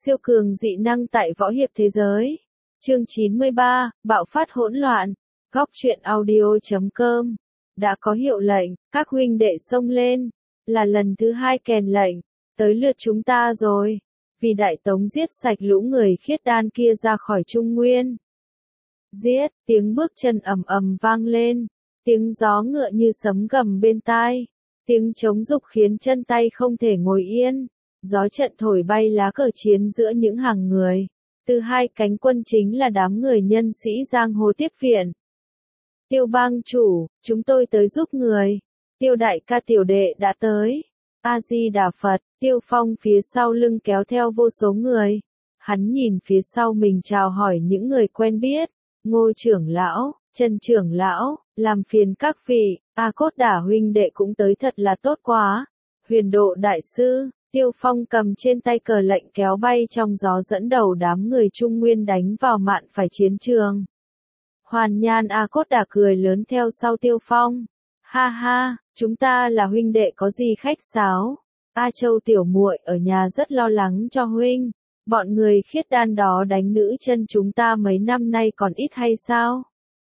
Siêu cường dị năng tại võ hiệp thế giới. Chương 93, bạo phát hỗn loạn. Góc truyện audio.com. Đã có hiệu lệnh, các huynh đệ xông lên. Là lần thứ 2 kèn lệnh. Tới lượt chúng ta rồi. Vì Đại Tống giết sạch lũ người khiết đan kia ra khỏi Trung Nguyên. Giết, tiếng bước chân ầm ầm vang lên. Tiếng gió ngựa như sấm gầm bên tai. Tiếng trống dục khiến chân tay không thể ngồi yên. Gió trận thổi bay lá cờ chiến giữa những hàng người. Từ hai cánh quân chính là đám người nhân sĩ giang hồ tiếp viện. Tiêu bang chủ, chúng tôi tới giúp người. Tiêu đại ca tiểu đệ đã tới. A-di-đà Phật, Tiêu Phong phía sau lưng kéo theo vô số người. Hắn nhìn phía sau mình chào hỏi những người quen biết. Ngô trưởng lão, Trần trưởng lão, làm phiền các vị, A Cốt Đả huynh đệ cũng tới thật là tốt quá. Huyền Độ đại sư, Tiêu Phong cầm trên tay cờ lệnh kéo bay trong gió dẫn đầu đám người Trung Nguyên đánh vào mạn phải chiến trường. Hoàn Nhan A Cốt Đả cười lớn theo sau Tiêu Phong. Ha ha, chúng ta là huynh đệ có gì khách sáo. A Châu tiểu muội ở nhà rất lo lắng cho huynh. Bọn người khiết đan đó đánh nữ chân chúng ta mấy năm nay còn ít hay sao?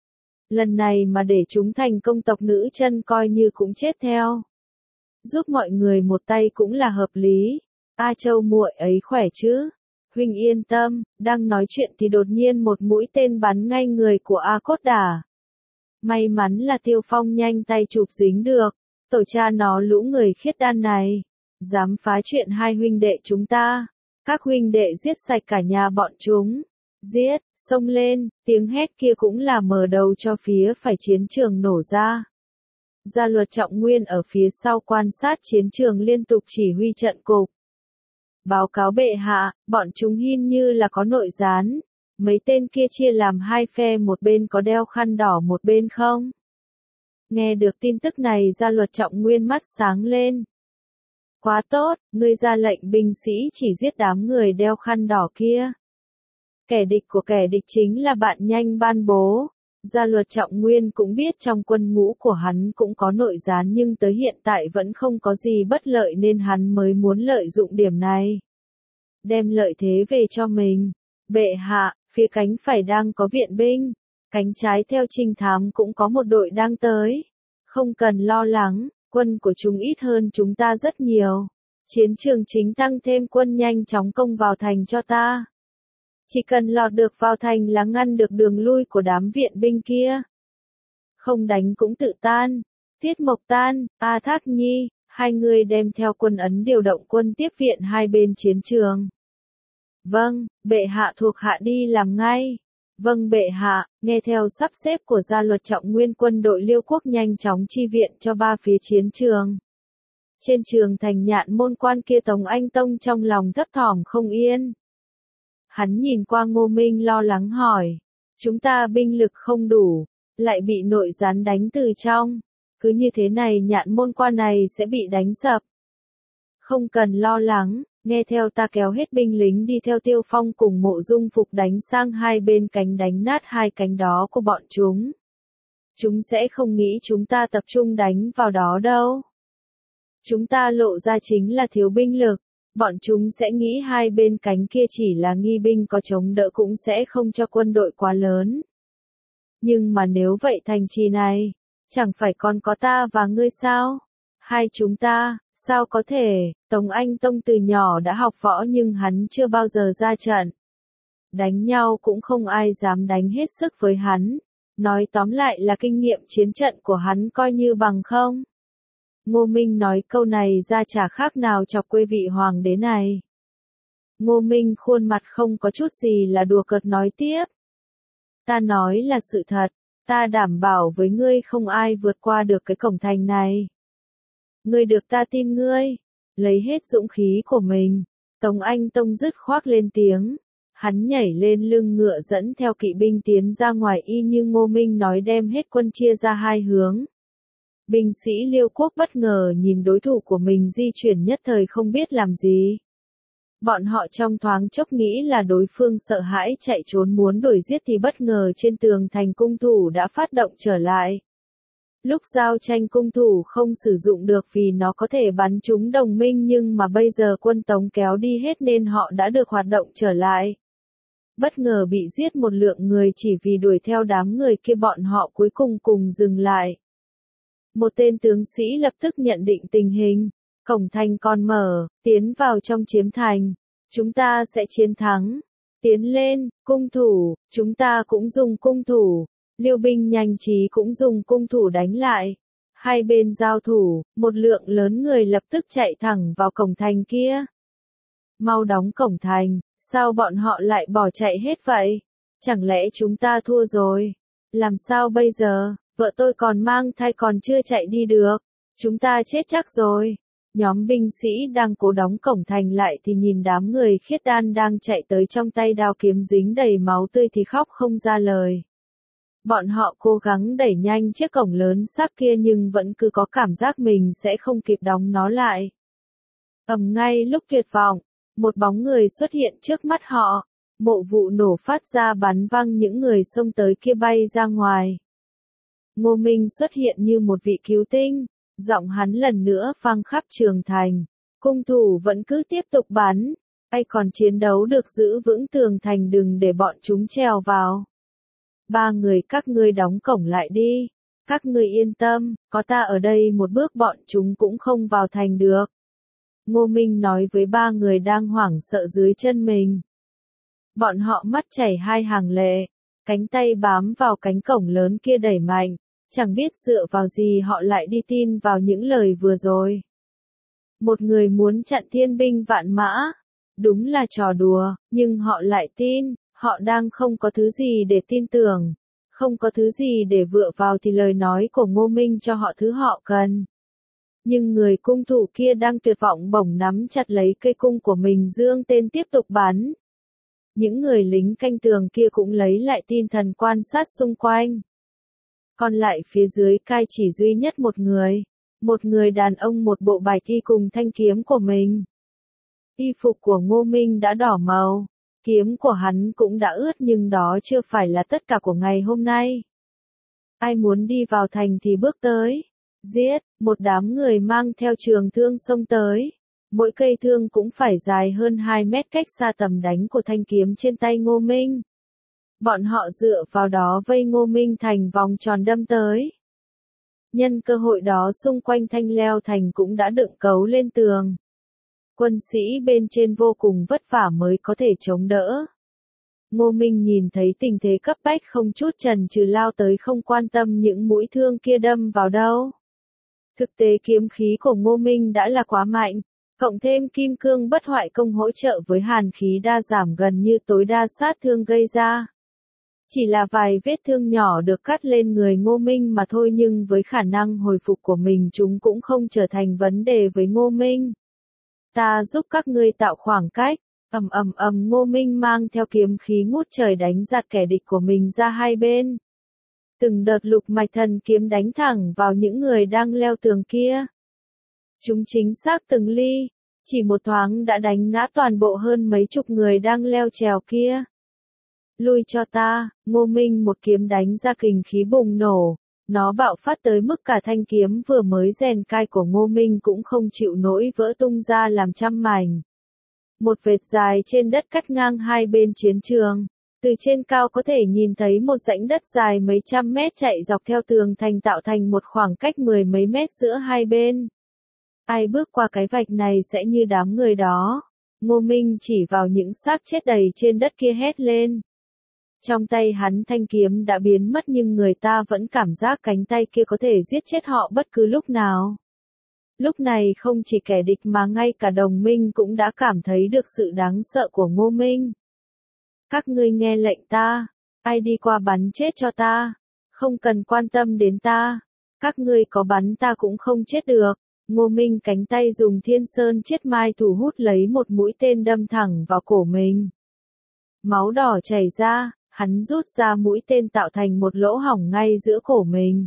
Lần này mà để chúng thành công tộc nữ chân coi như cũng chết theo. Giúp mọi người một tay cũng là hợp lý. A Châu muội ấy khỏe chứ? Huynh yên tâm, đang nói chuyện thì đột nhiên một mũi tên bắn ngay người của A Cốt Đả. May mắn là Tiêu Phong nhanh tay chụp dính được. Tổ cha nó lũ người khiết đan này. Dám phá chuyện hai huynh đệ chúng ta. Các huynh đệ giết sạch cả nhà bọn chúng. Giết, xông lên, tiếng hét kia cũng là mở đầu cho phía phải chiến trường nổ ra. Gia Luật Trọng Nguyên ở phía sau quan sát chiến trường liên tục chỉ huy trận cục. Báo cáo bệ hạ, bọn chúng hin như là có nội gián. Mấy tên kia chia làm hai phe, một bên có đeo khăn đỏ một bên không. Nghe được tin tức này Gia Luật Trọng Nguyên mắt sáng lên. Quá tốt, ngươi ra lệnh binh sĩ chỉ giết đám người đeo khăn đỏ kia. Kẻ địch của kẻ địch chính là bạn nhanh ban bố. Gia Luật Trọng Nguyên cũng biết trong quân ngũ của hắn cũng có nội gián nhưng tới hiện tại vẫn không có gì bất lợi nên hắn mới muốn lợi dụng điểm này. Đem lợi thế về cho mình. Bệ hạ, phía cánh phải đang có viện binh. Cánh trái theo trinh thám cũng có một đội đang tới. Không cần lo lắng, quân của chúng ít hơn chúng ta rất nhiều. Chiến trường chính tăng thêm quân nhanh chóng công vào thành cho ta. Chỉ cần lọt được vào thành là ngăn được đường lui của đám viện binh kia. Không đánh cũng tự tan. Tiết Mộc Tan, A Thác Nhi, hai người đem theo quân ấn điều động quân tiếp viện hai bên chiến trường. Vâng, bệ hạ thuộc hạ đi làm ngay. Vâng bệ hạ, nghe theo sắp xếp của Gia Luật Trọng Nguyên quân đội Liêu Quốc nhanh chóng chi viện cho ba phía chiến trường. Trên trường thành Nhạn Môn Quan kia Tống Anh Tông trong lòng thấp thỏm không yên. Hắn nhìn qua Ngô Minh lo lắng hỏi. Chúng ta binh lực không đủ, lại bị nội gián đánh từ trong. Cứ như thế này Nhạn Môn Quan này sẽ bị đánh sập. Không cần lo lắng, nghe theo ta kéo hết binh lính đi theo Tiêu Phong cùng Mộ Dung Phục đánh sang hai bên cánh đánh nát hai cánh đó của bọn chúng. Chúng sẽ không nghĩ chúng ta tập trung đánh vào đó đâu. Chúng ta lộ ra chính là thiếu binh lực. Bọn chúng sẽ nghĩ hai bên cánh kia chỉ là nghi binh có chống đỡ cũng sẽ không cho quân đội quá lớn. Nhưng mà nếu vậy thành trì này, chẳng phải còn có ta và ngươi sao? Hai chúng ta, sao có thể? Tống Anh Tông từ nhỏ đã học võ nhưng hắn chưa bao giờ ra trận. Đánh nhau cũng không ai dám đánh hết sức với hắn. Nói tóm lại là kinh nghiệm chiến trận của hắn coi như bằng không. Ngô Minh nói câu này ra chả khác nào chọc quê vị hoàng đế này. Ngô Minh khuôn mặt không có chút gì là đùa cợt nói tiếp. Ta nói là sự thật, ta đảm bảo với ngươi không ai vượt qua được cái cổng thành này. Ngươi được ta tin ngươi, lấy hết dũng khí của mình. Tống Anh Tông dứt khoác lên tiếng. Hắn nhảy lên lưng ngựa dẫn theo kỵ binh tiến ra ngoài y như Ngô Minh nói đem hết quân chia ra hai hướng. Binh sĩ Liêu Quốc bất ngờ nhìn đối thủ của mình di chuyển nhất thời không biết làm gì. Bọn họ trong thoáng chốc nghĩ là đối phương sợ hãi chạy trốn muốn đuổi giết thì bất ngờ trên tường thành cung thủ đã phát động trở lại. Lúc giao tranh cung thủ không sử dụng được vì nó có thể bắn trúng đồng minh, nhưng mà bây giờ quân Tống kéo đi hết nên họ đã được hoạt động trở lại. Bất ngờ bị giết một lượng người chỉ vì đuổi theo đám người kia, bọn họ cuối cùng cùng dừng lại. Một tên tướng sĩ lập tức nhận định tình hình. Cổng thành còn mở, tiến vào trong chiếm thành. Chúng ta sẽ chiến thắng. Tiến lên, cung thủ, chúng ta cũng dùng cung thủ. Liêu binh nhanh trí cũng dùng cung thủ đánh lại. Hai bên giao thủ, một lượng lớn người lập tức chạy thẳng vào cổng thành kia. Mau đóng cổng thành, sao bọn họ lại bỏ chạy hết vậy? Chẳng lẽ chúng ta thua rồi? Làm sao bây giờ? Vợ tôi còn mang thai còn chưa chạy đi được. Chúng ta chết chắc rồi. Nhóm binh sĩ đang cố đóng cổng thành lại thì nhìn đám người khiết đan đang chạy tới, trong tay đao kiếm dính đầy máu tươi thì khóc không ra lời. Bọn họ cố gắng đẩy nhanh chiếc cổng lớn sắt kia nhưng vẫn cứ có cảm giác mình sẽ không kịp đóng nó lại. Ngay lúc tuyệt vọng, một bóng người xuất hiện trước mắt họ. Mộ Vụ nổ phát ra bắn văng những người xông tới kia bay ra ngoài. Ngô Minh xuất hiện như một vị cứu tinh, giọng hắn lần nữa vang khắp trường thành. Cung thủ vẫn cứ tiếp tục bắn, ai còn chiến đấu được giữ vững tường thành, đừng để bọn chúng trèo vào. Ba người các ngươi đóng cổng lại đi, các ngươi yên tâm, có ta ở đây một bước bọn chúng cũng không vào thành được. Ngô Minh nói với ba người đang hoảng sợ dưới chân mình. Bọn họ mắt chảy hai hàng lệ, cánh tay bám vào cánh cổng lớn kia đẩy mạnh, chẳng biết dựa vào gì họ lại đi tin vào những lời vừa rồi. Một người muốn chặn thiên binh vạn mã, đúng là trò đùa, nhưng họ lại tin, họ đang không có thứ gì để tin tưởng, không có thứ gì để vựa vào thì lời nói của Ngô Minh cho họ thứ họ cần. Nhưng người cung thủ kia đang tuyệt vọng bổng nắm chặt lấy cây cung của mình, dương tên tiếp tục bắn. Những người lính canh tường kia cũng lấy lại tinh thần quan sát xung quanh. Còn lại phía dưới cai chỉ duy nhất một người đàn ông một bộ bài thi cùng thanh kiếm của mình. Y phục của Ngô Minh đã đỏ màu, kiếm của hắn cũng đã ướt, nhưng đó chưa phải là tất cả của ngày hôm nay. Ai muốn đi vào thành thì bước tới. Giết, một đám người mang theo trường thương xông tới. Mỗi cây thương cũng phải dài hơn 2 mét, cách xa tầm đánh của thanh kiếm trên tay Ngô Minh. Bọn họ dựa vào đó vây Ngô Minh thành vòng tròn đâm tới. Nhân cơ hội đó xung quanh thanh leo thành cũng đã đựng cấu lên tường. Quân sĩ bên trên vô cùng vất vả mới có thể chống đỡ. Ngô Minh nhìn thấy tình thế cấp bách không chút chần chừ lao tới, không quan tâm những mũi thương kia đâm vào đâu. Thực tế kiếm khí của Ngô Minh đã là quá mạnh, cộng thêm kim cương bất hoại công hỗ trợ với hàn khí đa giảm gần như tối đa sát thương gây ra. Chỉ là vài vết thương nhỏ được cắt lên người Ngô Minh mà thôi, nhưng với khả năng hồi phục của mình chúng cũng không trở thành vấn đề với Ngô Minh. Ta giúp các ngươi tạo khoảng cách. Ngô Minh mang theo kiếm khí ngút trời đánh giạt kẻ địch của mình ra hai bên. Từng đợt lục mạch thần kiếm đánh thẳng vào những người đang leo tường kia. Chúng chính xác từng ly, chỉ một thoáng đã đánh ngã toàn bộ hơn mấy chục người đang leo trèo kia. Lui cho ta, Ngô Minh một kiếm đánh ra, kình khí bùng nổ. Nó bạo phát tới mức cả thanh kiếm vừa mới rèn cai của Ngô Minh cũng không chịu nổi, vỡ tung ra làm trăm mảnh. Một vệt dài trên đất cắt ngang hai bên chiến trường. Từ trên cao có thể nhìn thấy một rãnh đất dài mấy trăm mét chạy dọc theo tường thành, tạo thành một khoảng cách mười mấy mét giữa hai bên. Ai bước qua cái vạch này sẽ như đám người đó. Ngô Minh chỉ vào những xác chết đầy trên đất kia hét lên. Trong tay hắn thanh kiếm đã biến mất, nhưng người ta vẫn cảm giác cánh tay kia có thể giết chết họ bất cứ lúc nào. Lúc này không chỉ kẻ địch mà ngay cả đồng minh cũng đã cảm thấy được sự đáng sợ của Ngô Minh. Các ngươi nghe lệnh ta, ai đi qua bắn chết cho ta, không cần quan tâm đến ta, các ngươi có bắn ta cũng không chết được. Ngô Minh cánh tay dùng Thiên Sơn Chiết Mai thủ hút lấy một mũi tên đâm thẳng vào cổ mình. Máu đỏ chảy ra, hắn rút ra mũi tên tạo thành một lỗ hổng ngay giữa cổ mình.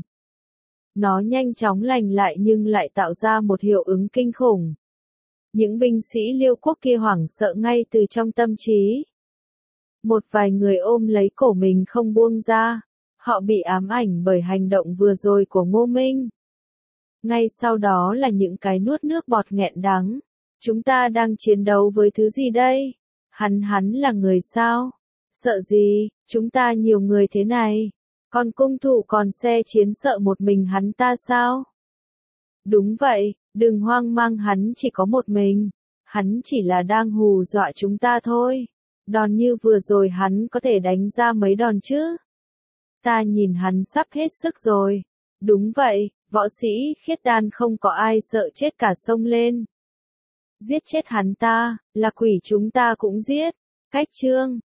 Nó nhanh chóng lành lại nhưng lại tạo ra một hiệu ứng kinh khủng. Những binh sĩ Liêu quốc kia hoảng sợ ngay từ trong tâm trí. Một vài người ôm lấy cổ mình không buông ra. Họ bị ám ảnh bởi hành động vừa rồi của Ngô Minh. Ngay sau đó là những cái nuốt nước bọt nghẹn đắng. Chúng ta đang chiến đấu với thứ gì đây? Hắn là người sao? Sợ gì, chúng ta nhiều người thế này. Còn cung thủ còn xe chiến sợ một mình hắn ta sao? Đúng vậy, đừng hoang mang, hắn chỉ có một mình. Hắn chỉ là đang hù dọa chúng ta thôi. Đòn như vừa rồi hắn có thể đánh ra mấy đòn chứ? Ta nhìn hắn sắp hết sức rồi. Đúng vậy, võ sĩ khiết đan không có ai sợ chết cả, xông lên. Giết chết hắn ta, là quỷ chúng ta cũng giết. Cách chương